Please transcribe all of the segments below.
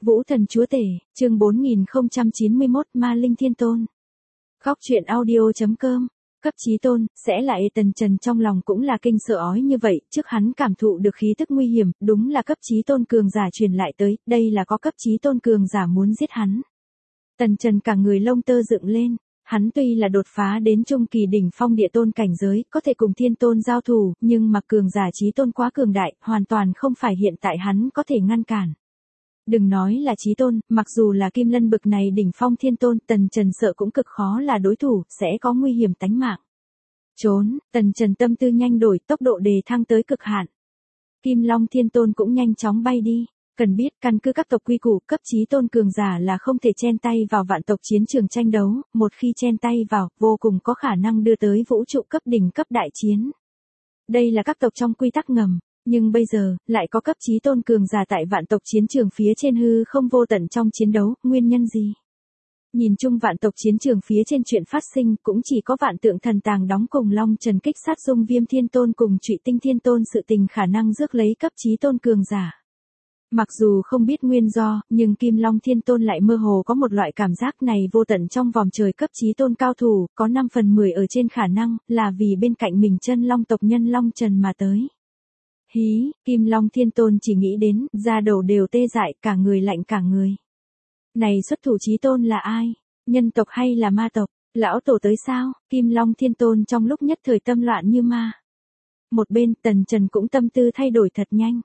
Vũ Thần Chúa Tể, chương 4091 Ma Linh Thiên Tôn. Góc truyện audio.com. Cấp chí tôn, sẽ lại Tần Trần trong lòng cũng là kinh sợ ói như vậy, trước hắn cảm thụ được khí tức nguy hiểm, đúng là cấp chí tôn cường giả truyền lại tới, đây là có cấp chí tôn cường giả muốn giết hắn. Tần Trần cả người lông tơ dựng lên, hắn tuy là đột phá đến trung kỳ đỉnh phong địa tôn cảnh giới, có thể cùng thiên tôn giao thủ, nhưng mà cường giả chí tôn quá cường đại, hoàn toàn không phải hiện tại hắn có thể ngăn cản. Đừng nói là chí tôn, mặc dù là Kim Lân bực này đỉnh phong thiên tôn, Tần Trần sợ cũng cực khó là đối thủ, sẽ có nguy hiểm tánh mạng. Trốn, Tần Trần tâm tư nhanh đổi, tốc độ đề thăng tới cực hạn. Kim Long Thiên Tôn cũng nhanh chóng bay đi. Cần biết, căn cứ các tộc quy củ, cấp chí tôn cường giả là không thể chen tay vào vạn tộc chiến trường tranh đấu, một khi chen tay vào, vô cùng có khả năng đưa tới vũ trụ cấp đỉnh cấp đại chiến. Đây là các tộc trong quy tắc ngầm. Nhưng bây giờ, lại có cấp chí tôn cường giả tại vạn tộc chiến trường phía trên hư không vô tận trong chiến đấu, nguyên nhân gì? Nhìn chung vạn tộc chiến trường phía trên chuyện phát sinh cũng chỉ có vạn tượng thần tàng đóng cùng Long Trần kích sát Dung Viêm Thiên Tôn cùng Trụy Tinh Thiên Tôn sự tình khả năng rước lấy cấp chí tôn cường giả. Mặc dù không biết nguyên do, nhưng Kim Long Thiên Tôn lại mơ hồ có một loại cảm giác này vô tận trong vòng trời cấp chí tôn cao thủ, có 5/10 ở trên khả năng, là vì bên cạnh mình chân long tộc nhân Long Trần mà tới. Hí, Kim Long Thiên Tôn chỉ nghĩ đến, da đầu đều tê dại, cả người lạnh cả người. Này xuất thủ chí tôn là ai? Nhân tộc hay là ma tộc? Lão tổ tới sao? Kim Long Thiên Tôn trong lúc nhất thời tâm loạn như ma. Một bên, Tần Trần cũng tâm tư thay đổi thật nhanh.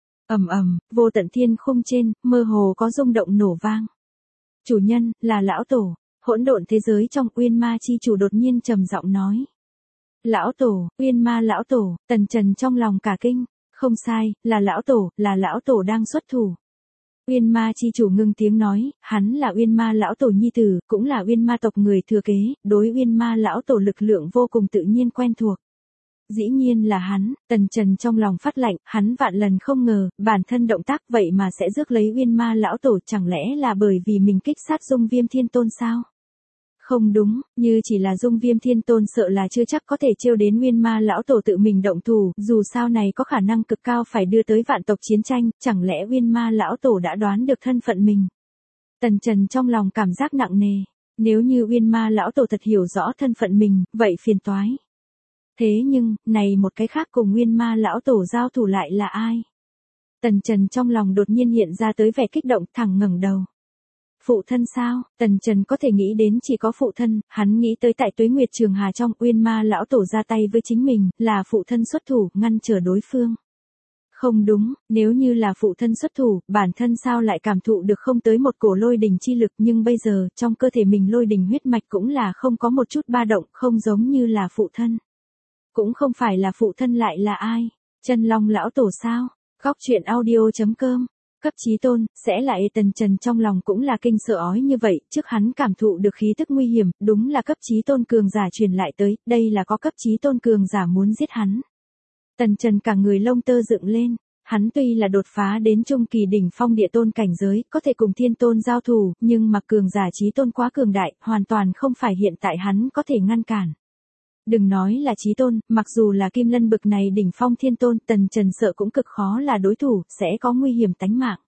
Vô tận thiên khung trên, mơ hồ có rung động nổ vang. Chủ nhân, là lão tổ, hỗn độn thế giới trong Uyên Ma chi chủ đột nhiên trầm giọng nói. Lão tổ, Uyên Ma lão tổ, Tần Trần trong lòng cả kinh. Không sai, là lão tổ đang xuất thủ. Uyên Ma chi chủ ngưng tiếng nói, hắn là Uyên Ma lão tổ nhi tử, cũng là Uyên Ma tộc người thừa kế, đối Uyên Ma lão tổ lực lượng vô cùng tự nhiên quen thuộc. Dĩ nhiên là hắn, Tần Trần trong lòng phát lạnh, hắn vạn lần không ngờ, bản thân động tác vậy mà sẽ rước lấy Uyên Ma lão tổ, chẳng lẽ là bởi vì mình kích sát Dung Viêm Thiên Tôn sao? Không đúng, như chỉ là Dung Viêm Thiên Tôn sợ là chưa chắc có thể trêu đến Uyên Ma lão tổ tự mình động thủ, dù sao này có khả năng cực cao phải đưa tới vạn tộc chiến tranh, chẳng lẽ Uyên Ma lão tổ đã đoán được thân phận mình. Tần Trần trong lòng cảm giác nặng nề, nếu như Uyên Ma lão tổ thật hiểu rõ thân phận mình, vậy phiền toái. Thế nhưng, này một cái khác cùng Uyên Ma lão tổ giao thủ lại là ai? Tần Trần trong lòng đột nhiên hiện ra tới vẻ kích động, thẳng ngẩng đầu. Phụ thân sao? Tần Trần có thể nghĩ đến chỉ có phụ thân, hắn nghĩ tới tại Tuế Nguyệt Trường Hà trong Uyên Ma lão tổ ra tay với chính mình, là phụ thân xuất thủ, ngăn trở đối phương. Không đúng, nếu như là phụ thân xuất thủ, bản thân sao lại cảm thụ được không tới một cổ lôi đình chi lực, nhưng bây giờ, trong cơ thể mình lôi đình huyết mạch cũng là không có một chút ba động, không giống như là phụ thân. Cũng không phải là phụ thân lại là ai? Chân Long lão tổ sao? Góc truyện audio.com. Cấp chí tôn, sẽ lại Tần Trần trong lòng cũng là kinh sợ ói như vậy, trước hắn cảm thụ được khí tức nguy hiểm, đúng là cấp chí tôn cường giả truyền lại tới, đây là có cấp chí tôn cường giả muốn giết hắn. Tần Trần cả người lông tơ dựng lên, hắn tuy là đột phá đến trung kỳ đỉnh phong địa tôn cảnh giới, có thể cùng thiên tôn giao thủ, nhưng mà cường giả chí tôn quá cường đại, hoàn toàn không phải hiện tại hắn có thể ngăn cản. Đừng nói là chí tôn, mặc dù là Kim Lân bực này đỉnh phong thiên tôn, Tần Trần sợ cũng cực khó là đối thủ, sẽ có nguy hiểm tánh mạng.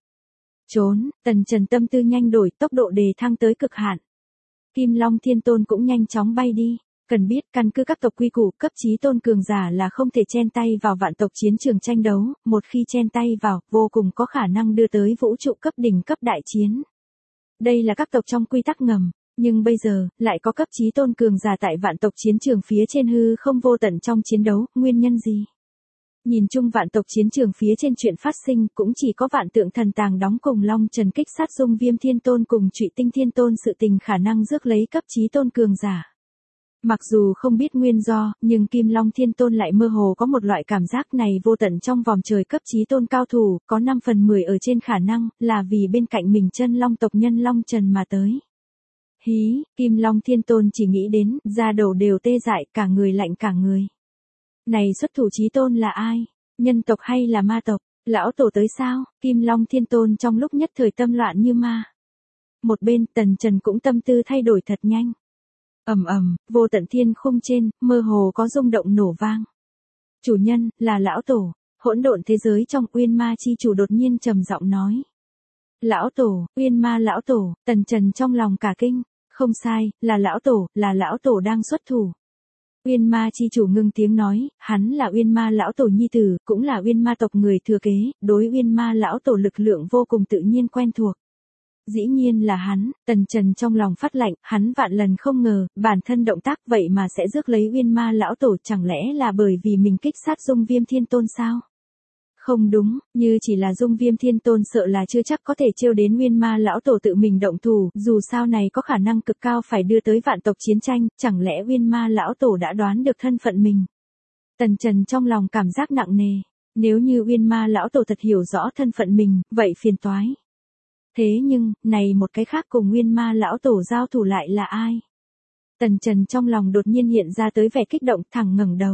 Trốn, Tần Trần tâm tư nhanh đổi, tốc độ đề thăng tới cực hạn. Kim Long Thiên Tôn cũng nhanh chóng bay đi. Cần biết, căn cứ các tộc quy củ, cấp chí tôn cường giả là không thể chen tay vào vạn tộc chiến trường tranh đấu, một khi chen tay vào, vô cùng có khả năng đưa tới vũ trụ cấp đỉnh cấp đại chiến. Đây là các tộc trong quy tắc ngầm. Nhưng bây giờ, lại có cấp chí tôn cường giả tại vạn tộc chiến trường phía trên hư không vô tận trong chiến đấu, nguyên nhân gì? Nhìn chung vạn tộc chiến trường phía trên chuyện phát sinh cũng chỉ có vạn tượng thần tàng đóng cùng Long Trần kích sát Dung Viêm Thiên Tôn cùng Trụy Tinh Thiên Tôn sự tình khả năng rước lấy cấp chí tôn cường giả. Mặc dù không biết nguyên do, nhưng Kim Long Thiên Tôn lại mơ hồ có một loại cảm giác này vô tận trong vòng trời cấp chí tôn cao thủ, có 5/10 ở trên khả năng, là vì bên cạnh mình chân long tộc nhân Long Trần mà tới. Hí, Kim Long Thiên Tôn chỉ nghĩ đến, da đầu đều tê dại, cả người lạnh cả người. Này xuất thủ chí tôn là ai? Nhân tộc hay là ma tộc? Lão tổ tới sao? Kim Long Thiên Tôn trong lúc nhất thời tâm loạn như ma. Một bên, Tần Trần cũng tâm tư thay đổi thật nhanh. Vô tận thiên khung trên, mơ hồ có rung động nổ vang. Chủ nhân, là lão tổ, hỗn độn thế giới trong Uyên Ma chi chủ đột nhiên trầm giọng nói. Lão tổ, Uyên Ma lão tổ, Tần Trần trong lòng cả kinh. Không sai, là lão tổ đang xuất thủ. Uyên Ma chi chủ ngưng tiếng nói, hắn là Uyên Ma lão tổ nhi tử, cũng là Uyên Ma tộc người thừa kế, đối Uyên Ma lão tổ lực lượng vô cùng tự nhiên quen thuộc. Dĩ nhiên là hắn, Tần Trần trong lòng phát lạnh, hắn vạn lần không ngờ, bản thân động tác vậy mà sẽ rước lấy Uyên Ma lão tổ, chẳng lẽ là bởi vì mình kích sát Dung Viêm Thiên Tôn sao? Không đúng, như chỉ là Dung Viêm Thiên Tôn sợ là chưa chắc có thể trêu đến Uyên Ma lão tổ tự mình động thủ, dù sao này có khả năng cực cao phải đưa tới vạn tộc chiến tranh, chẳng lẽ Uyên Ma lão tổ đã đoán được thân phận mình? Tần Trần trong lòng cảm giác nặng nề, nếu như Uyên Ma lão tổ thật hiểu rõ thân phận mình, vậy phiền toái. Thế nhưng, này một cái khác cùng Uyên Ma lão tổ giao thủ lại là ai? Tần Trần trong lòng đột nhiên hiện ra tới vẻ kích động, thẳng ngẩng đầu.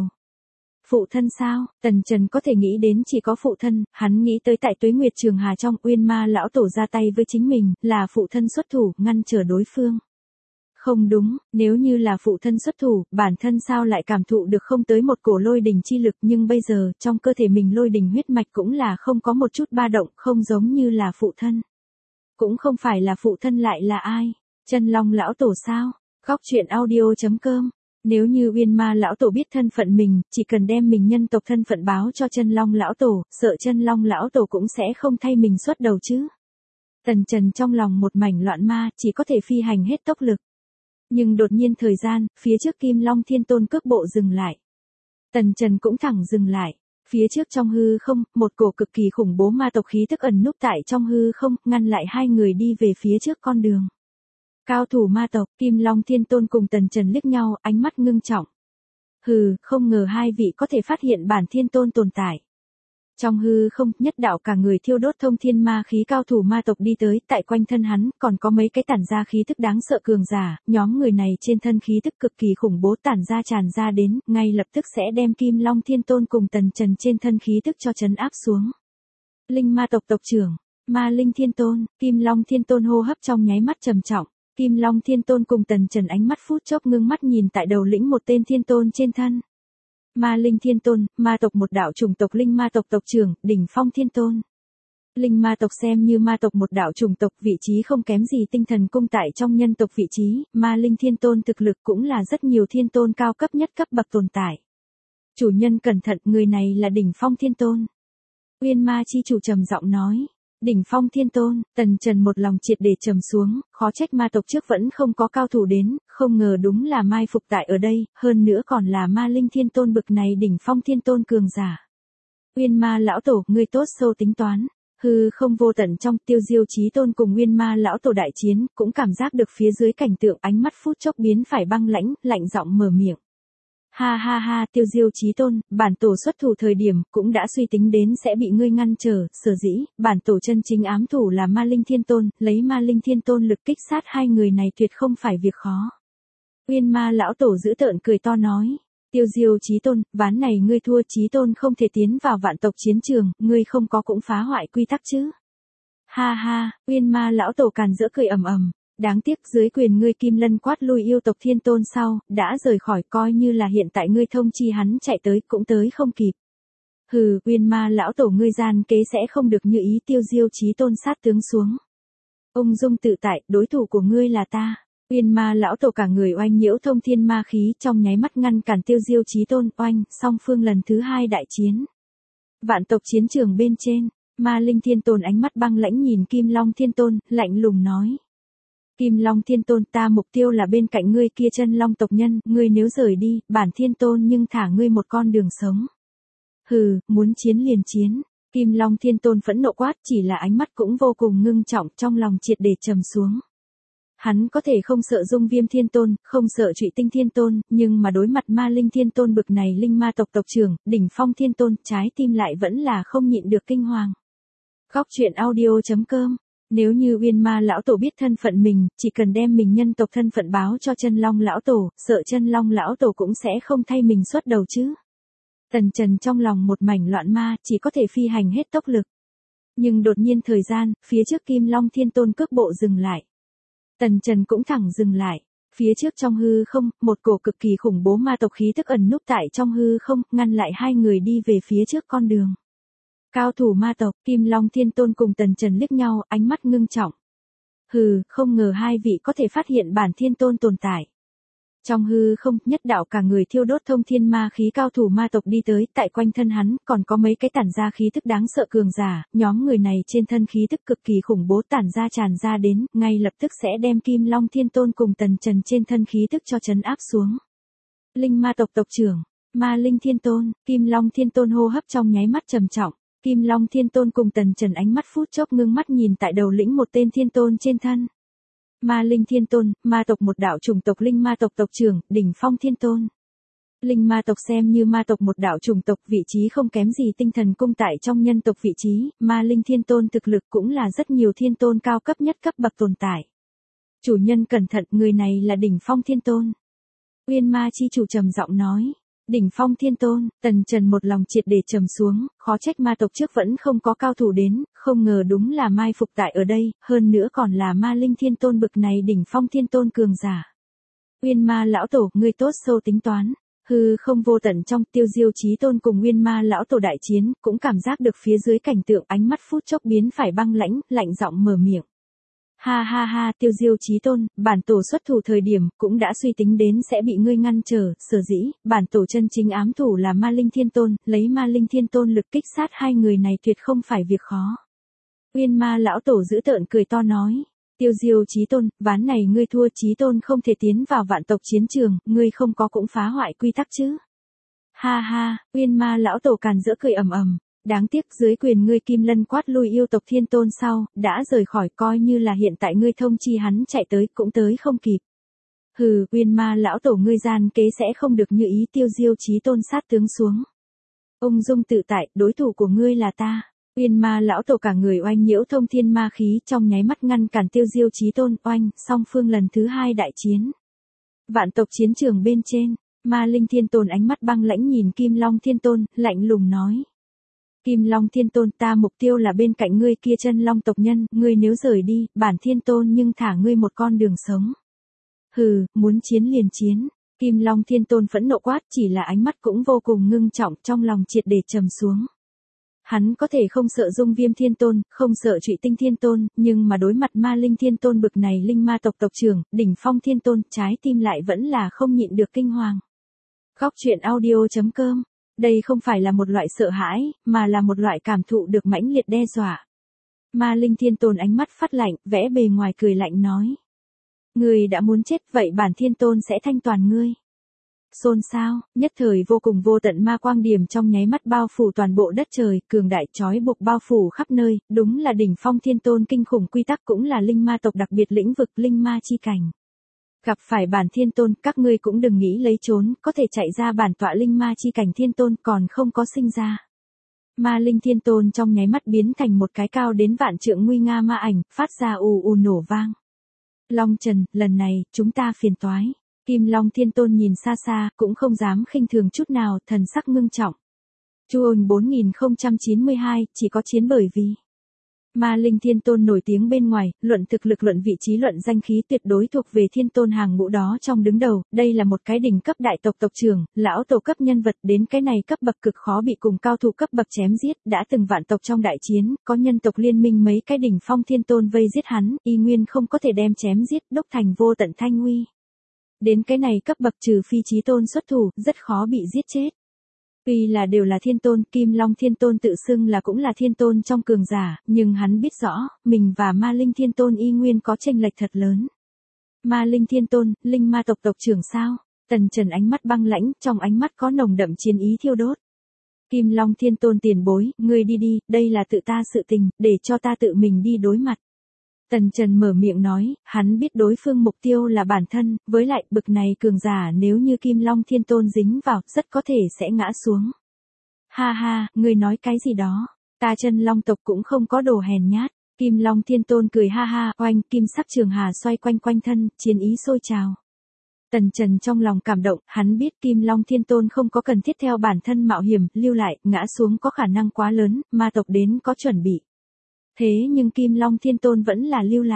Phụ thân sao? Tần Trần có thể nghĩ đến chỉ có phụ thân, hắn nghĩ tới tại Tuế Nguyệt Trường Hà trong Uyên Ma lão tổ ra tay với chính mình, là phụ thân xuất thủ, ngăn trở đối phương. Không đúng, nếu như là phụ thân xuất thủ, bản thân sao lại cảm thụ được không tới một cổ lôi đình chi lực, nhưng bây giờ, trong cơ thể mình lôi đình huyết mạch cũng là không có một chút ba động, không giống như là phụ thân. Cũng không phải là phụ thân lại là ai? Chân Long lão tổ sao? Góc truyện audio.com. Nếu như Uyên Ma lão tổ biết thân phận mình, chỉ cần đem mình nhân tộc thân phận báo cho Chân Long lão tổ, sợ Chân Long lão tổ cũng sẽ không thay mình xuất đầu chứ. Tần Trần trong lòng một mảnh loạn ma, chỉ có thể phi hành hết tốc lực. Nhưng đột nhiên thời gian, phía trước Kim Long Thiên Tôn cước bộ dừng lại. Tần Trần cũng thẳng dừng lại. Phía trước trong hư không, một cổ cực kỳ khủng bố ma tộc khí tức ẩn núp tại trong hư không, ngăn lại hai người đi về phía trước con đường. Cao thủ ma tộc, Kim Long Thiên Tôn cùng Tần Trần liếc nhau, ánh mắt ngưng trọng. Hừ, không ngờ hai vị có thể phát hiện bản Thiên Tôn tồn tại. Trong hư không, nhất đạo cả người thiêu đốt thông thiên ma khí cao thủ ma tộc đi tới, tại quanh thân hắn, còn có mấy cái tản ra khí tức đáng sợ cường giả, nhóm người này trên thân khí tức cực kỳ khủng bố tản ra tràn ra đến, ngay lập tức sẽ đem Kim Long Thiên Tôn cùng Tần Trần trên thân khí tức cho trấn áp xuống. Linh ma tộc tộc trưởng, Ma Linh Thiên Tôn, Kim Long Thiên Tôn hô hấp trong nháy mắt trầm trọng. Kim Long Thiên Tôn cùng Tần Trần ánh mắt phút chốc ngưng mắt nhìn tại đầu lĩnh một tên thiên tôn trên thân. Ma Linh Thiên Tôn, ma tộc một đạo chủng tộc linh ma tộc tộc trưởng, Đỉnh Phong Thiên Tôn. Linh ma tộc xem như ma tộc một đạo chủng tộc, vị trí không kém gì tinh thần cung tại trong nhân tộc vị trí, Ma Linh Thiên Tôn thực lực cũng là rất nhiều thiên tôn cao cấp nhất cấp bậc tồn tại. Chủ nhân cẩn thận, người này là Đỉnh Phong Thiên Tôn. Uyên Ma chi chủ trầm giọng nói. Đỉnh Phong Thiên Tôn, Tần Trần một lòng triệt để trầm xuống, khó trách ma tộc trước vẫn không có cao thủ đến, không ngờ đúng là mai phục tại ở đây, hơn nữa còn là Ma Linh Thiên Tôn bực này Đỉnh Phong Thiên Tôn cường giả. Uyên Ma lão tổ, ngươi tốt sâu tính toán. Hư không vô tận trong Tiêu Diêu Chí Tôn cùng Uyên Ma lão tổ đại chiến, cũng cảm giác được phía dưới cảnh tượng, ánh mắt phút chốc biến phải băng lãnh, lạnh giọng mở miệng. Ha ha ha, Tiêu Diêu Chí Tôn, bản tổ xuất thủ thời điểm, cũng đã suy tính đến sẽ bị ngươi ngăn trở, sở dĩ, bản tổ chân chính ám thủ là Ma Linh Thiên Tôn, lấy Ma Linh Thiên Tôn lực kích sát hai người này tuyệt không phải việc khó. Uyên Ma lão tổ giữ tợn cười to nói. Tiêu Diêu Chí Tôn, ván này ngươi thua, Chí Tôn không thể tiến vào vạn tộc chiến trường, ngươi không có cũng phá hoại quy tắc chứ. Ha ha, Uyên Ma lão tổ càn rỡ cười ầm ầm. Đáng tiếc dưới quyền ngươi Kim Lân quát lui yêu tộc Thiên Tôn sau, đã rời khỏi, coi như là hiện tại ngươi thông chi hắn chạy tới cũng tới không kịp. Hừ, Uyên Ma lão tổ ngươi gian kế sẽ không được như ý. Tiêu Diêu Chí Tôn sát tướng xuống. Ung dung tự tại, đối thủ của ngươi là ta. Uyên Ma lão tổ cả người oanh nhiễu thông thiên ma khí, trong nháy mắt ngăn cản Tiêu Diêu Chí Tôn, oanh, song phương lần thứ hai đại chiến. Vạn tộc chiến trường bên trên, Ma Linh Thiên Tôn ánh mắt băng lãnh nhìn Kim Long Thiên Tôn, lạnh lùng nói. Kim Long Thiên Tôn, ta mục tiêu là bên cạnh ngươi kia Chân Long tộc nhân, ngươi nếu rời đi, bản Thiên Tôn nhưng thả ngươi một con đường sống. Hừ, muốn chiến liền chiến. Kim Long Thiên Tôn phẫn nộ quát, chỉ là ánh mắt cũng vô cùng ngưng trọng, trong lòng triệt để trầm xuống. Hắn có thể không sợ Dung Viêm Thiên Tôn, không sợ Trụy Tinh Thiên Tôn, nhưng mà đối mặt Ma Linh Thiên Tôn bực này linh ma tộc tộc trưởng, Đỉnh Phong Thiên Tôn, trái tim lại vẫn là không nhịn được kinh hoàng. Góc truyện audio.com. Nếu như Uyên Ma lão tổ biết thân phận mình, chỉ cần đem mình nhân tộc thân phận báo cho Chân Long lão tổ, sợ Chân Long lão tổ cũng sẽ không thay mình xuất đầu chứ. Tần Trần trong lòng một mảnh loạn ma, chỉ có thể phi hành hết tốc lực. Nhưng đột nhiên thời gian, phía trước Kim Long Thiên Tôn cước bộ dừng lại. Tần Trần cũng thẳng dừng lại. Phía trước trong hư không, một cổ cực kỳ khủng bố ma tộc khí tức ẩn núp tại trong hư không, ngăn lại hai người đi về phía trước con đường. Cao thủ ma tộc, Kim Long Thiên Tôn cùng Tần Trần liếc nhau, ánh mắt ngưng trọng. Hừ, không ngờ hai vị có thể phát hiện bản Thiên Tôn tồn tại. Trong hư không, nhất đạo cả người thiêu đốt thông thiên ma khí cao thủ ma tộc đi tới, tại quanh thân hắn, còn có mấy cái tản ra khí tức đáng sợ cường giả, nhóm người này trên thân khí tức cực kỳ khủng bố tản ra tràn ra đến, ngay lập tức sẽ đem Kim Long Thiên Tôn cùng Tần Trần trên thân khí tức cho trấn áp xuống. Linh ma tộc tộc trưởng, Ma Linh Thiên Tôn, Kim Long Thiên Tôn hô hấp trong nháy mắt trầm trọng, Kim Long Thiên Tôn cùng Tần Trần ánh mắt phút chốc ngưng mắt nhìn tại đầu lĩnh một tên thiên tôn trên thân. Ma Linh Thiên Tôn, ma tộc một đạo chủng tộc linh ma tộc tộc trưởng, đỉnh phong thiên tôn. Linh ma tộc xem như ma tộc một đạo chủng tộc vị trí không kém gì tinh thần cung tại trong nhân tộc vị trí, Ma Linh Thiên Tôn thực lực cũng là rất nhiều thiên tôn cao cấp nhất cấp bậc tồn tại. Chủ nhân cẩn thận, người này là đỉnh phong thiên tôn. Uyên Ma chi chủ trầm giọng nói. Đỉnh phong thiên tôn, Tần Trần một lòng triệt để trầm xuống, khó trách ma tộc trước vẫn không có cao thủ đến, không ngờ đúng là mai phục tại ở đây, hơn nữa còn là Ma Linh Thiên Tôn bực này đỉnh phong thiên tôn cường giả. Uyên Ma lão tổ, ngươi tốt sâu tính toán. Hư không vô tận trong Tiêu Diêu Chí Tôn cùng Uyên Ma lão tổ đại chiến, cũng cảm giác được phía dưới cảnh tượng ánh mắt phút chốc biến phải băng lãnh, lạnh giọng mở miệng. Ha ha ha, Tiêu Diêu Chí Tôn, bản tổ xuất thủ thời điểm, cũng đã suy tính đến sẽ bị ngươi ngăn trở, sở dĩ, bản tổ chân chính ám thủ là Ma Linh Thiên Tôn, lấy Ma Linh Thiên Tôn lực kích sát hai người này tuyệt không phải việc khó. Uyên Ma lão tổ dữ tợn cười to nói, Tiêu Diêu Chí Tôn, ván này ngươi thua, Chí Tôn không thể tiến vào vạn tộc chiến trường, ngươi không có cũng phá hoại quy tắc chứ. Ha ha, Uyên Ma lão tổ càn rỡ cười ầm ầm. Đáng tiếc dưới quyền ngươi Kim Lân quát lui yêu tộc thiên tôn sau, đã rời khỏi, coi như là hiện tại ngươi thông chi hắn chạy tới cũng tới không kịp. Hừ, Uyên Ma lão tổ ngươi gian kế sẽ không được như ý. Tiêu Diêu Chí Tôn sát tướng xuống. Ung dung tự tại, đối thủ của ngươi là ta. Uyên Ma lão tổ cả người oanh nhiễu thông thiên ma khí trong nháy mắt ngăn cản Tiêu Diêu Chí Tôn oanh, song phương lần thứ hai đại chiến. Vạn tộc chiến trường bên trên, Ma Linh Thiên Tôn ánh mắt băng lãnh nhìn Kim Long Thiên Tôn, lạnh lùng nói. Kim Long Thiên Tôn, ta mục tiêu là bên cạnh ngươi kia chân long tộc nhân, ngươi nếu rời đi, bản Thiên Tôn nhưng thả ngươi một con đường sống. Hừ, muốn chiến liền chiến. Kim Long Thiên Tôn phẫn nộ quát, chỉ là ánh mắt cũng vô cùng ngưng trọng, trong lòng triệt để trầm xuống. Hắn có thể không sợ Dung Viêm Thiên Tôn, không sợ Trụy Tinh Thiên Tôn, nhưng mà đối mặt Ma Linh Thiên Tôn bực này linh ma tộc tộc trưởng, đỉnh phong Thiên Tôn, trái tim lại vẫn là không nhịn được kinh hoàng. Góc truyện audio.com. Đây không phải là một loại sợ hãi, mà là một loại cảm thụ được mãnh liệt đe dọa. Ma Linh Thiên Tôn ánh mắt phát lạnh, vẽ bề ngoài cười lạnh nói. Ngươi đã muốn chết, vậy bản Thiên Tôn sẽ thanh toàn ngươi. Xôn xao, nhất thời vô cùng vô tận ma quang điểm trong nháy mắt bao phủ toàn bộ đất trời, cường đại chói buộc bao phủ khắp nơi, đúng là đỉnh phong Thiên Tôn kinh khủng quy tắc cũng là linh ma tộc đặc biệt lĩnh vực linh ma chi cảnh. Gặp phải bản Thiên Tôn, các ngươi cũng đừng nghĩ lấy trốn, có thể chạy ra bản tọa linh ma chi cảnh Thiên Tôn còn không có sinh ra. Ma Linh Thiên Tôn trong nháy mắt biến thành một cái cao đến vạn trượng nguy nga ma ảnh, phát ra ù ù nổ vang. Long Trần, lần này, chúng ta phiền toái. Kim Long Thiên Tôn nhìn xa xa, cũng không dám khinh thường chút nào, thần sắc ngưng trọng. Chu ồn 4092, chỉ có chiến bởi vì. Ma Linh Thiên Tôn nổi tiếng bên ngoài, luận thực lực luận vị trí luận danh khí tuyệt đối thuộc về thiên tôn hàng ngũ đó trong đứng đầu, đây là một cái đỉnh cấp đại tộc tộc trưởng, lão tổ cấp nhân vật, đến cái này cấp bậc cực khó bị cùng cao thủ cấp bậc chém giết, đã từng vạn tộc trong đại chiến, có nhân tộc liên minh mấy cái đỉnh phong thiên tôn vây giết hắn, y nguyên không có thể đem chém giết, đúc thành vô tận thanh uy. Đến cái này cấp bậc trừ phi chí tôn xuất thủ, rất khó bị giết chết. Tuy là đều là thiên tôn, Kim Long Thiên Tôn tự xưng là cũng là thiên tôn trong cường giả, nhưng hắn biết rõ, mình và Ma Linh Thiên Tôn y nguyên có chênh lệch thật lớn. Ma Linh Thiên Tôn, linh ma tộc tộc trưởng sao? Tần Trần ánh mắt băng lãnh, trong ánh mắt có nồng đậm chiến ý thiêu đốt. Kim Long Thiên Tôn tiền bối, ngươi đi đi, đây là tự ta sự tình, để cho ta tự mình đi đối mặt. Tần Trần mở miệng nói, hắn biết đối phương mục tiêu là bản thân, với lại bực này cường giả nếu như Kim Long Thiên Tôn dính vào, rất có thể sẽ ngã xuống. Ha ha, ngươi nói cái gì đó, ta chân long tộc cũng không có đồ hèn nhát. Kim Long Thiên Tôn cười ha ha, oanh, kim sắc trường hà xoay quanh quanh thân, chiến ý sôi trào. Tần Trần trong lòng cảm động, hắn biết Kim Long Thiên Tôn không có cần thiết theo bản thân mạo hiểm, lưu lại, ngã xuống có khả năng quá lớn, ma tộc đến có chuẩn bị. Thế nhưng Kim Long Thiên Tôn vẫn là lưu lại.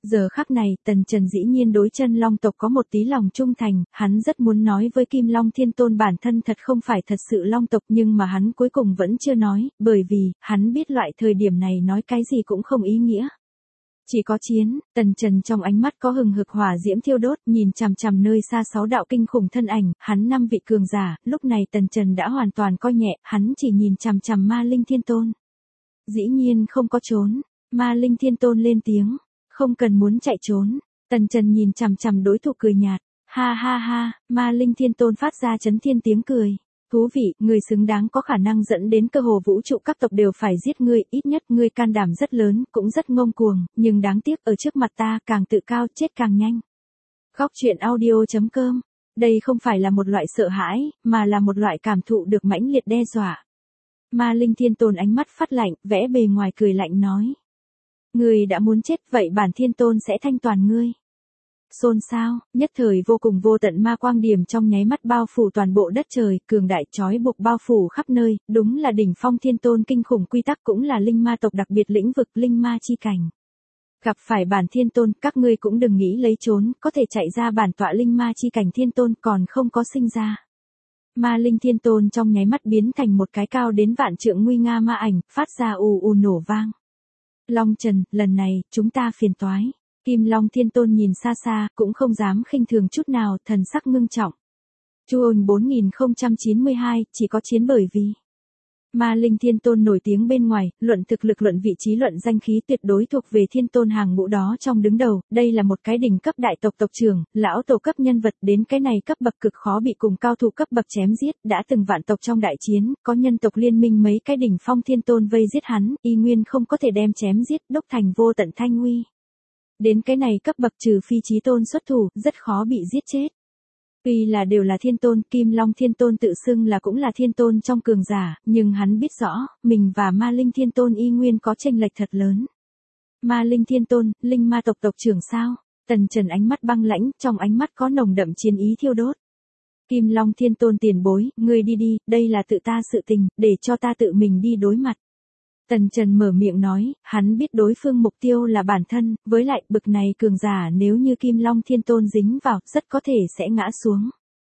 Giờ khắc này, Tần Trần dĩ nhiên đối chân long tộc có một tí lòng trung thành, hắn rất muốn nói với Kim Long Thiên Tôn bản thân thật không phải thật sự long tộc nhưng mà hắn cuối cùng vẫn chưa nói, bởi vì, hắn biết loại thời điểm này nói cái gì cũng không ý nghĩa. Chỉ có chiến, Tần Trần trong ánh mắt có hừng hực hỏa diễm thiêu đốt, nhìn chằm chằm nơi xa 6 đạo kinh khủng thân ảnh, hắn 5 vị cường giả, lúc này Tần Trần đã hoàn toàn coi nhẹ, hắn chỉ nhìn chằm chằm Ma Linh Thiên Tôn. Dĩ nhiên không có trốn, Ma Linh Thiên Tôn lên tiếng, không cần muốn chạy trốn. Tần Trần nhìn chằm chằm đối thủ cười nhạt, ha ha ha, Ma Linh Thiên Tôn phát ra chấn thiên tiếng cười. Thú vị, người xứng đáng có khả năng dẫn đến cơ hồ vũ trụ các tộc đều phải giết ngươi, ít nhất ngươi can đảm rất lớn, cũng rất ngông cuồng, nhưng đáng tiếc ở trước mặt ta càng tự cao chết càng nhanh. Khóc chuyện audio.com. Đây không phải là một loại sợ hãi, mà là một loại cảm thụ được mãnh liệt đe dọa. Ma Linh Thiên Tôn ánh mắt phát lạnh, vẽ bề ngoài cười lạnh nói. Ngươi đã muốn chết vậy bản Thiên Tôn sẽ thanh toàn ngươi. Xôn xao, nhất thời vô cùng vô tận ma quang điểm trong nháy mắt bao phủ toàn bộ đất trời, cường đại trói buộc bao phủ khắp nơi, đúng là đỉnh phong Thiên Tôn kinh khủng quy tắc cũng là linh ma tộc đặc biệt lĩnh vực linh ma chi cảnh. Gặp phải bản Thiên Tôn, các ngươi cũng đừng nghĩ lấy trốn, có thể chạy ra bản tọa linh ma chi cảnh Thiên Tôn còn không có sinh ra. Ma Linh Thiên Tôn trong nháy mắt biến thành một cái cao đến vạn trượng nguy nga ma ảnh, phát ra ù ù nổ vang. Long Trần, lần này, chúng ta phiền toái. Kim Long Thiên Tôn nhìn xa xa, cũng không dám khinh thường chút nào, thần sắc ngưng trọng. Chu ôn 4092, chỉ có chiến bởi vì. Ma Linh Thiên Tôn nổi tiếng bên ngoài, luận thực lực luận vị trí luận danh khí tuyệt đối thuộc về Thiên Tôn hàng ngũ đó trong đứng đầu, đây là một cái đỉnh cấp đại tộc tộc trưởng, lão tổ cấp nhân vật đến cái này cấp bậc cực khó bị cùng cao thủ cấp bậc chém giết, đã từng vạn tộc trong đại chiến, có nhân tộc liên minh mấy cái đỉnh phong Thiên Tôn vây giết hắn, y nguyên không có thể đem chém giết, đúc thành vô tận thanh uy. Đến cái này cấp bậc trừ phi chí tôn xuất thủ, rất khó bị giết chết. Tuy là đều là Thiên Tôn, Kim Long Thiên Tôn tự xưng là cũng là Thiên Tôn trong cường giả, nhưng hắn biết rõ, mình và Ma Linh Thiên Tôn y nguyên có chênh lệch thật lớn. Ma Linh Thiên Tôn, linh ma tộc tộc trưởng sao? Tần Trần ánh mắt băng lãnh, trong ánh mắt có nồng đậm chiến ý thiêu đốt. Kim Long Thiên Tôn tiền bối, ngươi đi đi, đây là tự ta sự tình, để cho ta tự mình đi đối mặt. Tần Trần mở miệng nói, hắn biết đối phương mục tiêu là bản thân, với lại bực này cường giả nếu như Kim Long Thiên Tôn dính vào, rất có thể sẽ ngã xuống.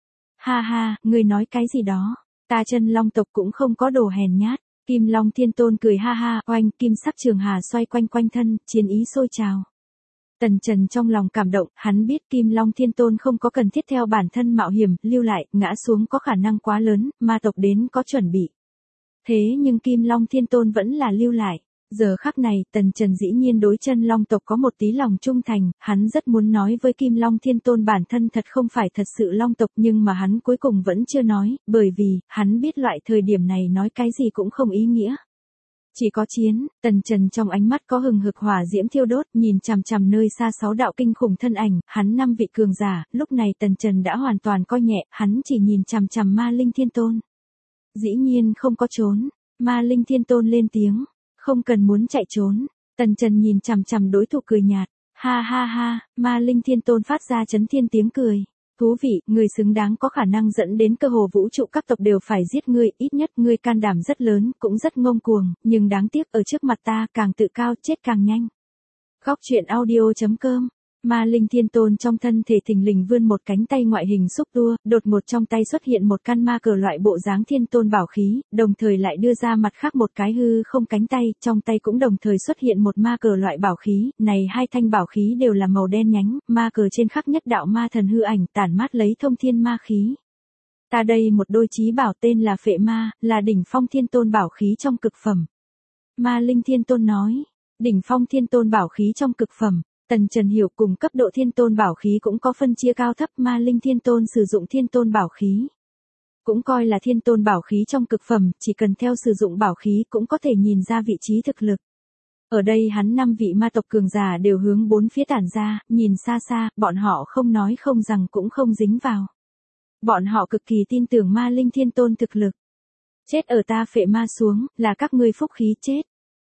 Ha ha, ngươi nói cái gì đó, ta chân long tộc cũng không có đồ hèn nhát. Kim Long Thiên Tôn cười ha ha, oanh, kim sắc trường hà xoay quanh quanh thân, chiến ý sôi trào. Tần Trần trong lòng cảm động, hắn biết Kim Long Thiên Tôn không có cần thiết theo bản thân mạo hiểm, lưu lại, ngã xuống có khả năng quá lớn, ma tộc đến có chuẩn bị. Thế nhưng Kim Long Thiên Tôn vẫn là lưu lại. Giờ khắc này, Tần Trần dĩ nhiên đối chân long tộc có một tí lòng trung thành, hắn rất muốn nói với Kim Long Thiên Tôn bản thân thật không phải thật sự long tộc nhưng mà hắn cuối cùng vẫn chưa nói, bởi vì, hắn biết loại thời điểm này nói cái gì cũng không ý nghĩa. Chỉ có chiến, Tần Trần trong ánh mắt có hừng hực hỏa diễm thiêu đốt, nhìn chằm chằm nơi xa 6 đạo kinh khủng thân ảnh, hắn 5 vị cường giả, lúc này Tần Trần đã hoàn toàn coi nhẹ, hắn chỉ nhìn chằm chằm Ma Linh Thiên Tôn. Dĩ nhiên không có trốn, Ma Linh Thiên Tôn lên tiếng, không cần muốn chạy trốn. Tần Trần nhìn chằm chằm đối thủ cười nhạt, ha ha ha, Ma Linh Thiên Tôn phát ra chấn thiên tiếng cười. Thú vị, người xứng đáng có khả năng dẫn đến cơ hồ vũ trụ các tộc đều phải giết ngươi, ít nhất ngươi can đảm rất lớn, cũng rất ngông cuồng, nhưng đáng tiếc ở trước mặt ta càng tự cao chết càng nhanh. Khóc chuyện audio.com. Ma Linh Thiên Tôn trong thân thể thình lình vươn một cánh tay ngoại hình xúc tua, đột ngột trong tay xuất hiện một căn ma cờ loại bộ dáng Thiên Tôn bảo khí, đồng thời lại đưa ra mặt khác một cái hư không cánh tay, trong tay cũng đồng thời xuất hiện một ma cờ loại bảo khí, này hai thanh bảo khí đều là màu đen nhánh, ma cờ trên khắc nhất đạo ma thần hư ảnh tản mát lấy thông thiên ma khí. Ta đây một đôi chí bảo tên là Phệ Ma, là đỉnh phong Thiên Tôn bảo khí trong cực phẩm. Ma Linh Thiên Tôn nói, đỉnh phong Thiên Tôn bảo khí trong cực phẩm. Tần Trần hiểu cùng cấp độ Thiên Tôn bảo khí cũng có phân chia cao thấp, Ma Linh Thiên Tôn sử dụng Thiên Tôn bảo khí. Cũng coi là Thiên Tôn bảo khí trong cực phẩm, chỉ cần theo sử dụng bảo khí cũng có thể nhìn ra vị trí thực lực. Ở đây hắn 5 vị ma tộc cường giả đều hướng bốn phía tản ra, nhìn xa xa, bọn họ không nói không rằng cũng không dính vào. Bọn họ cực kỳ tin tưởng Ma Linh Thiên Tôn thực lực. Chết ở ta Phệ Ma xuống, là các ngươi phúc khí chết.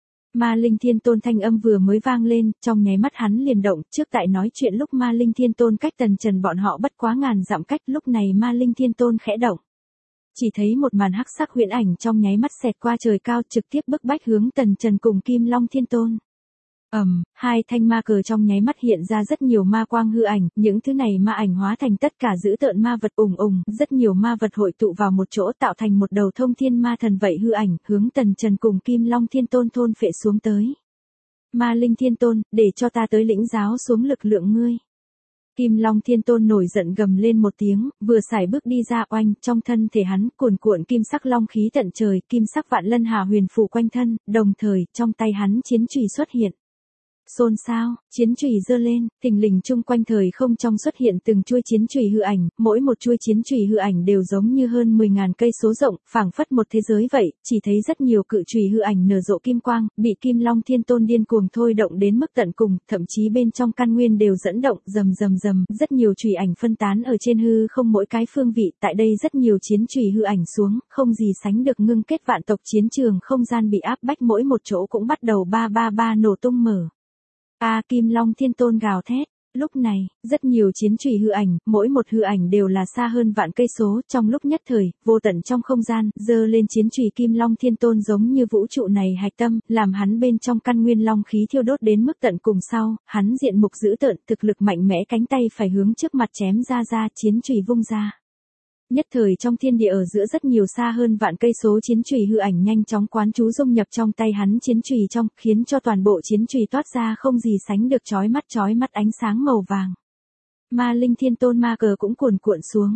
Ma Linh Thiên Tôn thanh âm vừa mới vang lên, trong nháy mắt hắn liền động, trước tại nói chuyện lúc Ma Linh Thiên Tôn cách Tần Trần bọn họ bất quá ngàn dặm cách, lúc này Ma Linh Thiên Tôn khẽ động. Chỉ thấy một màn hắc sắc huyễn ảnh trong nháy mắt xẹt qua trời cao trực tiếp bức bách hướng Tần Trần cùng Kim Long Thiên Tôn. Hai thanh ma cờ trong nháy mắt hiện ra rất nhiều ma quang hư ảnh, những thứ này ma ảnh hóa thành tất cả dữ tợn ma vật ùng ùng, rất nhiều ma vật hội tụ vào một chỗ tạo thành một đầu thông thiên ma thần vậy hư ảnh, hướng Tần Trần cùng Kim Long Thiên Tôn thôn phệ xuống tới. Ma Linh Thiên Tôn, để cho ta tới lĩnh giáo xuống lực lượng ngươi. Kim Long Thiên Tôn nổi giận gầm lên một tiếng, vừa sải bước đi ra oanh, trong thân thể hắn cuồn cuộn kim sắc long khí tận trời, kim sắc vạn lân hà huyền phủ quanh thân, đồng thời, trong tay hắn chiến chùy xuất hiện. Xôn xao, chiến chùy giơ lên, thình lình chung quanh thời không trong xuất hiện từng chuôi chiến chùy hư ảnh, mỗi một chuôi chiến chùy hư ảnh đều giống như hơn 10.000 cây số rộng, phảng phất một thế giới vậy, chỉ thấy rất nhiều cự chùy hư ảnh nở rộ kim quang, bị Kim Long Thiên Tôn điên cuồng thôi động đến mức tận cùng, thậm chí bên trong căn nguyên đều dẫn động, rầm rầm rầm, rất nhiều chùy ảnh phân tán ở trên hư không mỗi cái phương vị, tại đây rất nhiều chiến chùy hư ảnh xuống, không gì sánh được ngưng kết vạn tộc chiến trường không gian bị áp bách mỗi một chỗ cũng bắt đầu ba ba ba nổ tung mở. Kim Long Thiên Tôn gào thét. Lúc này, rất nhiều chiến chùy hư ảnh, mỗi một hư ảnh đều là xa hơn vạn cây số, trong lúc nhất thời, vô tận trong không gian, giơ lên chiến chùy Kim Long Thiên Tôn giống như vũ trụ này hạch tâm, làm hắn bên trong căn nguyên long khí thiêu đốt đến mức tận cùng sau, hắn diện mục dữ tợn, thực lực mạnh mẽ cánh tay phải hướng trước mặt chém ra chiến chùy vung ra. Nhất thời trong thiên địa ở giữa rất nhiều xa hơn vạn cây số chiến chùy hư ảnh nhanh chóng quán chú dung nhập trong tay hắn chiến chùy trong, khiến cho toàn bộ chiến chùy toát ra không gì sánh được chói mắt ánh sáng màu vàng. Ma Linh Thiên Tôn ma cờ cũng cuồn cuộn xuống,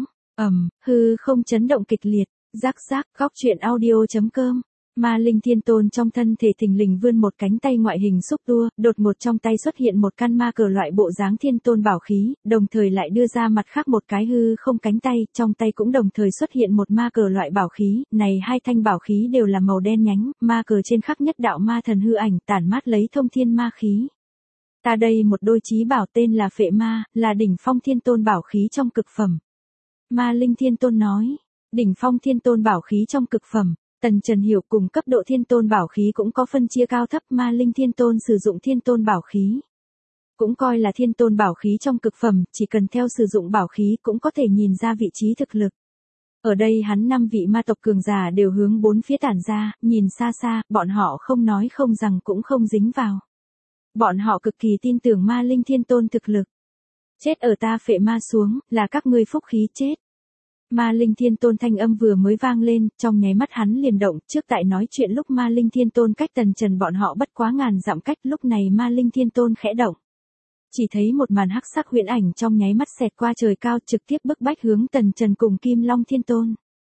hư không chấn động kịch liệt, rắc, góc truyện audio.com. Ma Linh Thiên Tôn trong thân thể thình lình vươn một cánh tay ngoại hình xúc tua, đột ngột trong tay xuất hiện một căn ma cờ loại bộ dáng Thiên Tôn bảo khí, đồng thời lại đưa ra mặt khác một cái hư không cánh tay, trong tay cũng đồng thời xuất hiện một ma cờ loại bảo khí, này hai thanh bảo khí đều là màu đen nhánh, ma cờ trên khắc nhất đạo ma thần hư ảnh, tản mát lấy thông thiên ma khí. Ta đây một đôi chí bảo tên là Phệ Ma, là đỉnh phong Thiên Tôn bảo khí trong cực phẩm. Ma Linh Thiên Tôn nói, đỉnh phong Thiên Tôn bảo khí trong cực phẩm. Tần Trần hiểu cùng cấp độ Thiên Tôn bảo khí cũng có phân chia cao thấp, Ma Linh Thiên Tôn sử dụng Thiên Tôn bảo khí. Cũng coi là Thiên Tôn bảo khí trong cực phẩm, chỉ cần theo sử dụng bảo khí cũng có thể nhìn ra vị trí thực lực. Ở đây hắn 5 vị ma tộc cường giả đều hướng bốn phía tản ra, nhìn xa xa, bọn họ không nói không rằng cũng không dính vào. Bọn họ cực kỳ tin tưởng Ma Linh Thiên Tôn thực lực. Chết ở ta Phệ Ma xuống, là các ngươi phúc khí chết. Ma Linh Thiên Tôn thanh âm vừa mới vang lên, trong nháy mắt hắn liền động, trước tại nói chuyện lúc Ma Linh Thiên Tôn cách Tần Trần bọn họ bất quá ngàn dặm cách, lúc này Ma Linh Thiên Tôn khẽ động. Chỉ thấy một màn hắc sắc huyễn ảnh trong nháy mắt xẹt qua trời cao, trực tiếp bức bách hướng Tần Trần cùng Kim Long Thiên Tôn.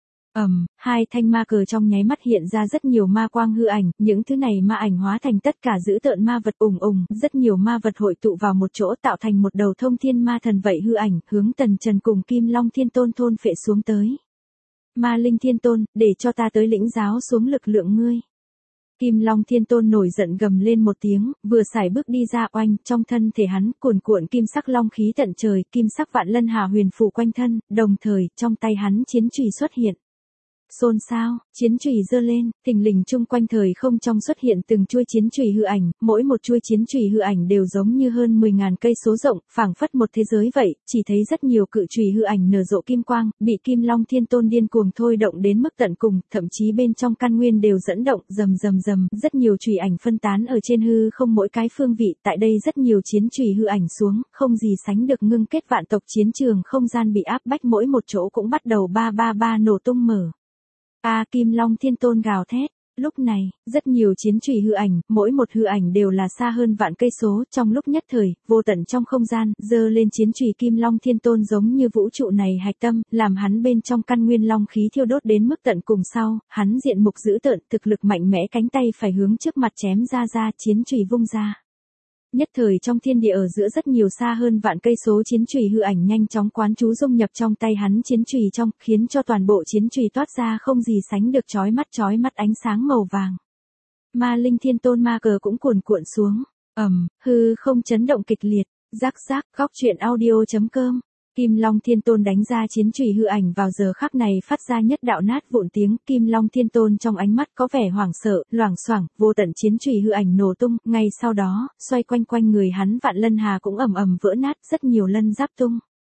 Hai thanh ma cờ trong nháy mắt hiện ra rất nhiều ma quang hư ảnh, những thứ này ma ảnh hóa thành tất cả dữ tợn ma vật ùng ùng, rất nhiều ma vật hội tụ vào một chỗ tạo thành một đầu thông thiên ma thần vậy hư ảnh, hướng Tần Trần cùng Kim Long Thiên Tôn thôn phệ xuống tới. Ma Linh Thiên Tôn, để cho ta tới lĩnh giáo xuống lực lượng ngươi. Kim Long Thiên Tôn nổi giận gầm lên một tiếng, vừa sải bước đi ra oanh, trong thân thể hắn cuồn cuộn kim sắc long khí tận trời, kim sắc vạn lân hà huyền phủ quanh thân, đồng thời, trong tay hắn chiến chùy xuất hiện. Xôn xao, chiến chùy giơ lên, thình lình chung quanh thời không trong xuất hiện từng chuôi chiến chùy hư ảnh, mỗi một chuôi chiến chùy hư ảnh đều giống như hơn 10.000 cây số rộng, phảng phất một thế giới vậy, chỉ thấy rất nhiều cự chùy hư ảnh nở rộ kim quang, bị Kim Long Thiên Tôn điên cuồng thôi động đến mức tận cùng, thậm chí bên trong căn nguyên đều dẫn động, rầm rầm rầm, rất nhiều chùy ảnh phân tán ở trên hư không mỗi cái phương vị, tại đây rất nhiều chiến chùy hư ảnh xuống, không gì sánh được ngưng kết vạn tộc chiến trường không gian bị áp bách mỗi một chỗ cũng bắt đầu ba ba ba nổ tung mở. Kim Long Thiên Tôn gào thét. Lúc này, rất nhiều chiến chùy hư ảnh, mỗi một hư ảnh đều là xa hơn vạn cây số, trong lúc nhất thời, vô tận trong không gian, giơ lên chiến chùy Kim Long Thiên Tôn giống như vũ trụ này hạch tâm, làm hắn bên trong căn nguyên long khí thiêu đốt đến mức tận cùng sau, hắn diện mục dữ tợn, thực lực mạnh mẽ cánh tay phải hướng trước mặt chém ra chiến chùy vung ra. Nhất thời trong thiên địa ở giữa rất nhiều xa hơn vạn cây số chiến chùy hư ảnh nhanh chóng quán chú dung nhập trong tay hắn chiến chùy trong, khiến cho toàn bộ chiến chùy toát ra không gì sánh được chói mắt ánh sáng màu vàng. Ma Linh Thiên Tôn ma cờ cũng cuồn cuộn xuống, hư không chấn động kịch liệt, rắc, góc truyện audio.com. Kim Long Thiên Tôn đánh ra chiến chùy hư ảnh vào giờ khắc này phát ra nhất đạo nát vụn tiếng, Kim Long Thiên Tôn trong ánh mắt có vẻ hoảng sợ, loảng xoảng, vô tận chiến chùy hư ảnh nổ tung, ngay sau đó, xoay quanh người hắn vạn lân hà cũng ầm ầm vỡ nát, rất nhiều lân giáp tung.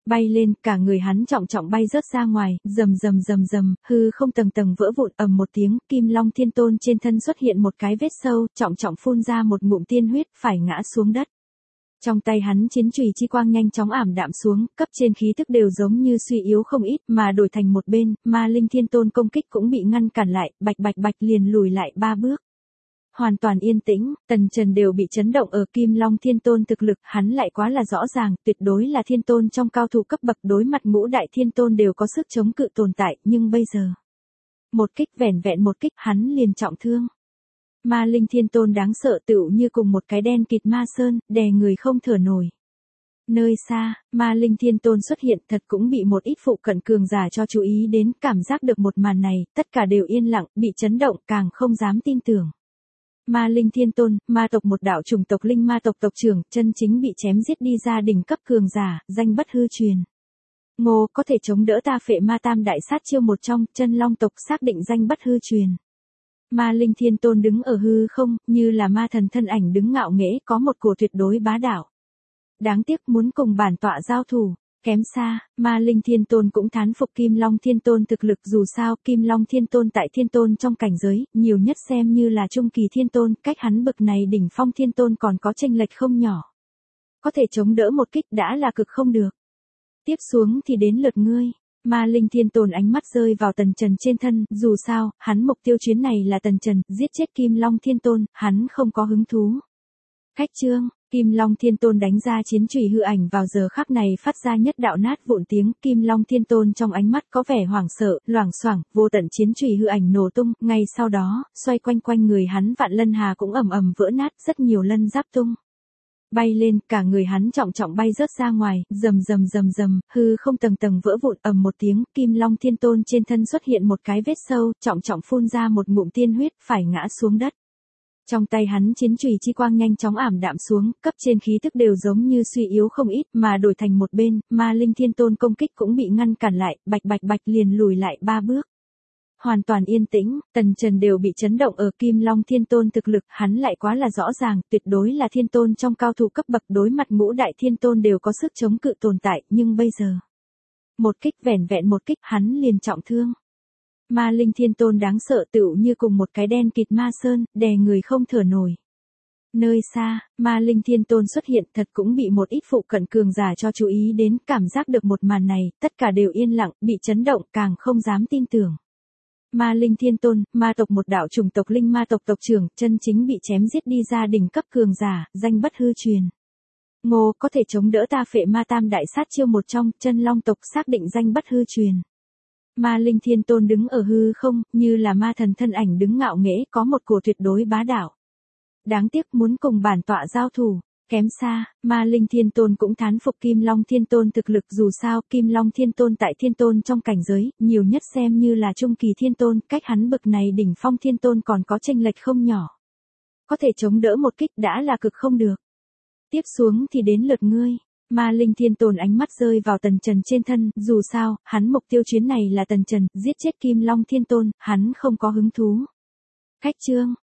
Bay lên, cả người hắn trọng trọng bay rớt ra ngoài, rầm rầm rầm rầm, hư không tầng tầng vỡ vụn, ầm một tiếng, Kim Long Thiên Tôn trên thân xuất hiện một cái vết sâu, trọng trọng phun ra một ngụm tiên huyết, phải ngã xuống đất. Trong tay hắn chiến chùy chi quang nhanh chóng ảm đạm xuống, cấp trên khí tức đều giống như suy yếu không ít, mà đổi thành một bên, Ma Linh Thiên Tôn công kích cũng bị ngăn cản lại, bạch bạch bạch liền lùi lại 3 bước. Hoàn toàn yên tĩnh, Tần Trần đều bị chấn động ở Kim Long Thiên Tôn thực lực, hắn lại quá là rõ ràng, tuyệt đối là thiên tôn trong cao thủ cấp bậc, đối mặt ngũ đại thiên tôn đều có sức chống cự tồn tại, nhưng bây giờ, một kích vẻn vẹn một kích, hắn liền trọng thương. Ma Linh Thiên Tôn đáng sợ tựu như cùng một cái đen kịt ma sơn, đè người không thở nổi. Nơi xa, Ma Linh Thiên Tôn xuất hiện, thật cũng bị một ít phụ cận cường giả cho chú ý đến, cảm giác được một màn này, tất cả đều yên lặng, bị chấn động, càng không dám tin tưởng. Ma Linh Thiên Tôn, ma tộc một đạo chủng tộc linh ma tộc tộc trưởng, chân chính bị chém giết đi ra đỉnh cấp cường giả, danh bất hư truyền. Ngô có thể chống đỡ ta phệ ma tam đại sát chiêu một trong, chân long tộc xác định danh bất hư truyền. Ma Linh Thiên Tôn đứng ở hư không, như là ma thần thân ảnh đứng ngạo nghễ, có một cổ tuyệt đối bá đạo. Đáng tiếc muốn cùng bản tọa giao thủ, kém xa, Ma Linh Thiên Tôn cũng thán phục Kim Long Thiên Tôn thực lực, dù sao Kim Long Thiên Tôn tại thiên tôn trong cảnh giới, nhiều nhất xem như là trung kỳ thiên tôn, cách hắn bậc này đỉnh phong thiên tôn còn có chênh lệch không nhỏ. Có thể chống đỡ một kích đã là cực không được. Tiếp xuống thì đến lượt ngươi. Ma Linh Thiên Tôn ánh mắt rơi vào Tần Trần trên thân, dù sao, hắn mục tiêu chuyến này là Tần Trần, giết chết Kim Long Thiên Tôn, hắn không có hứng thú. Khách trương, Kim Long Thiên Tôn đánh ra chiến chùy hư ảnh vào giờ khắc này phát ra nhất đạo nát vụn tiếng, Kim Long Thiên Tôn trong ánh mắt có vẻ hoảng sợ, loảng xoảng, vô tận chiến chùy hư ảnh nổ tung, ngay sau đó, xoay quanh quanh người hắn vạn lân hà cũng ầm ầm vỡ nát, rất nhiều lân giáp tung. Bay lên, cả người hắn trọng trọng bay rớt ra ngoài, rầm rầm rầm rầm, hư không tầng tầng vỡ vụn, ầm một tiếng, Kim Long Thiên Tôn trên thân xuất hiện một cái vết sâu, trọng trọng phun ra một ngụm tiên huyết, phải ngã xuống đất. Trong tay hắn chiến chùy chi quang nhanh chóng ảm đạm xuống, cấp trên khí tức đều giống như suy yếu không ít, mà đổi thành một bên, Ma Linh Thiên Tôn công kích cũng bị ngăn cản lại, bạch bạch bạch liền lùi lại 3 bước. Hoàn toàn yên tĩnh, Tần Trần đều bị chấn động ở Kim Long Thiên Tôn thực lực, hắn lại quá là rõ ràng, tuyệt đối là thiên tôn trong cao thủ cấp bậc, đối mặt ngũ đại thiên tôn đều có sức chống cự tồn tại, nhưng bây giờ, một kích vẻn vẹn một kích, hắn liền trọng thương. Ma Linh Thiên Tôn đáng sợ tựu như cùng một cái đen kịt ma sơn, đè người không thở nổi. Nơi xa, Ma Linh Thiên Tôn xuất hiện, thật cũng bị một ít phụ cận cường giả cho chú ý đến, cảm giác được một màn này, tất cả đều yên lặng, bị chấn động, càng không dám tin tưởng. Ma Linh Thiên Tôn, ma tộc một đạo chủng tộc linh ma tộc tộc trưởng, chân chính bị chém giết đi ra đỉnh cấp cường giả, danh bất hư truyền. Ngô có thể chống đỡ ta phệ ma tam đại sát chiêu một trong, chân long tộc xác định danh bất hư truyền. Ma Linh Thiên Tôn đứng ở hư không, như là ma thần thân ảnh đứng ngạo nghễ, có một cổ tuyệt đối bá đạo. Đáng tiếc muốn cùng bản tọa giao thủ, kém xa, Ma Linh Thiên Tôn cũng thán phục Kim Long Thiên Tôn thực lực, dù sao Kim Long Thiên Tôn tại thiên tôn trong cảnh giới, nhiều nhất xem như là trung kỳ thiên tôn, cách hắn bậc này đỉnh phong thiên tôn còn có chênh lệch không nhỏ. Có thể chống đỡ một kích đã là cực không được. Tiếp xuống thì đến lượt ngươi. Ma Linh Thiên Tôn ánh mắt rơi vào Tần Trần trên thân, dù sao, hắn mục tiêu chuyến này là Tần Trần, giết chết Kim Long Thiên Tôn, hắn không có hứng thú. Khách trương,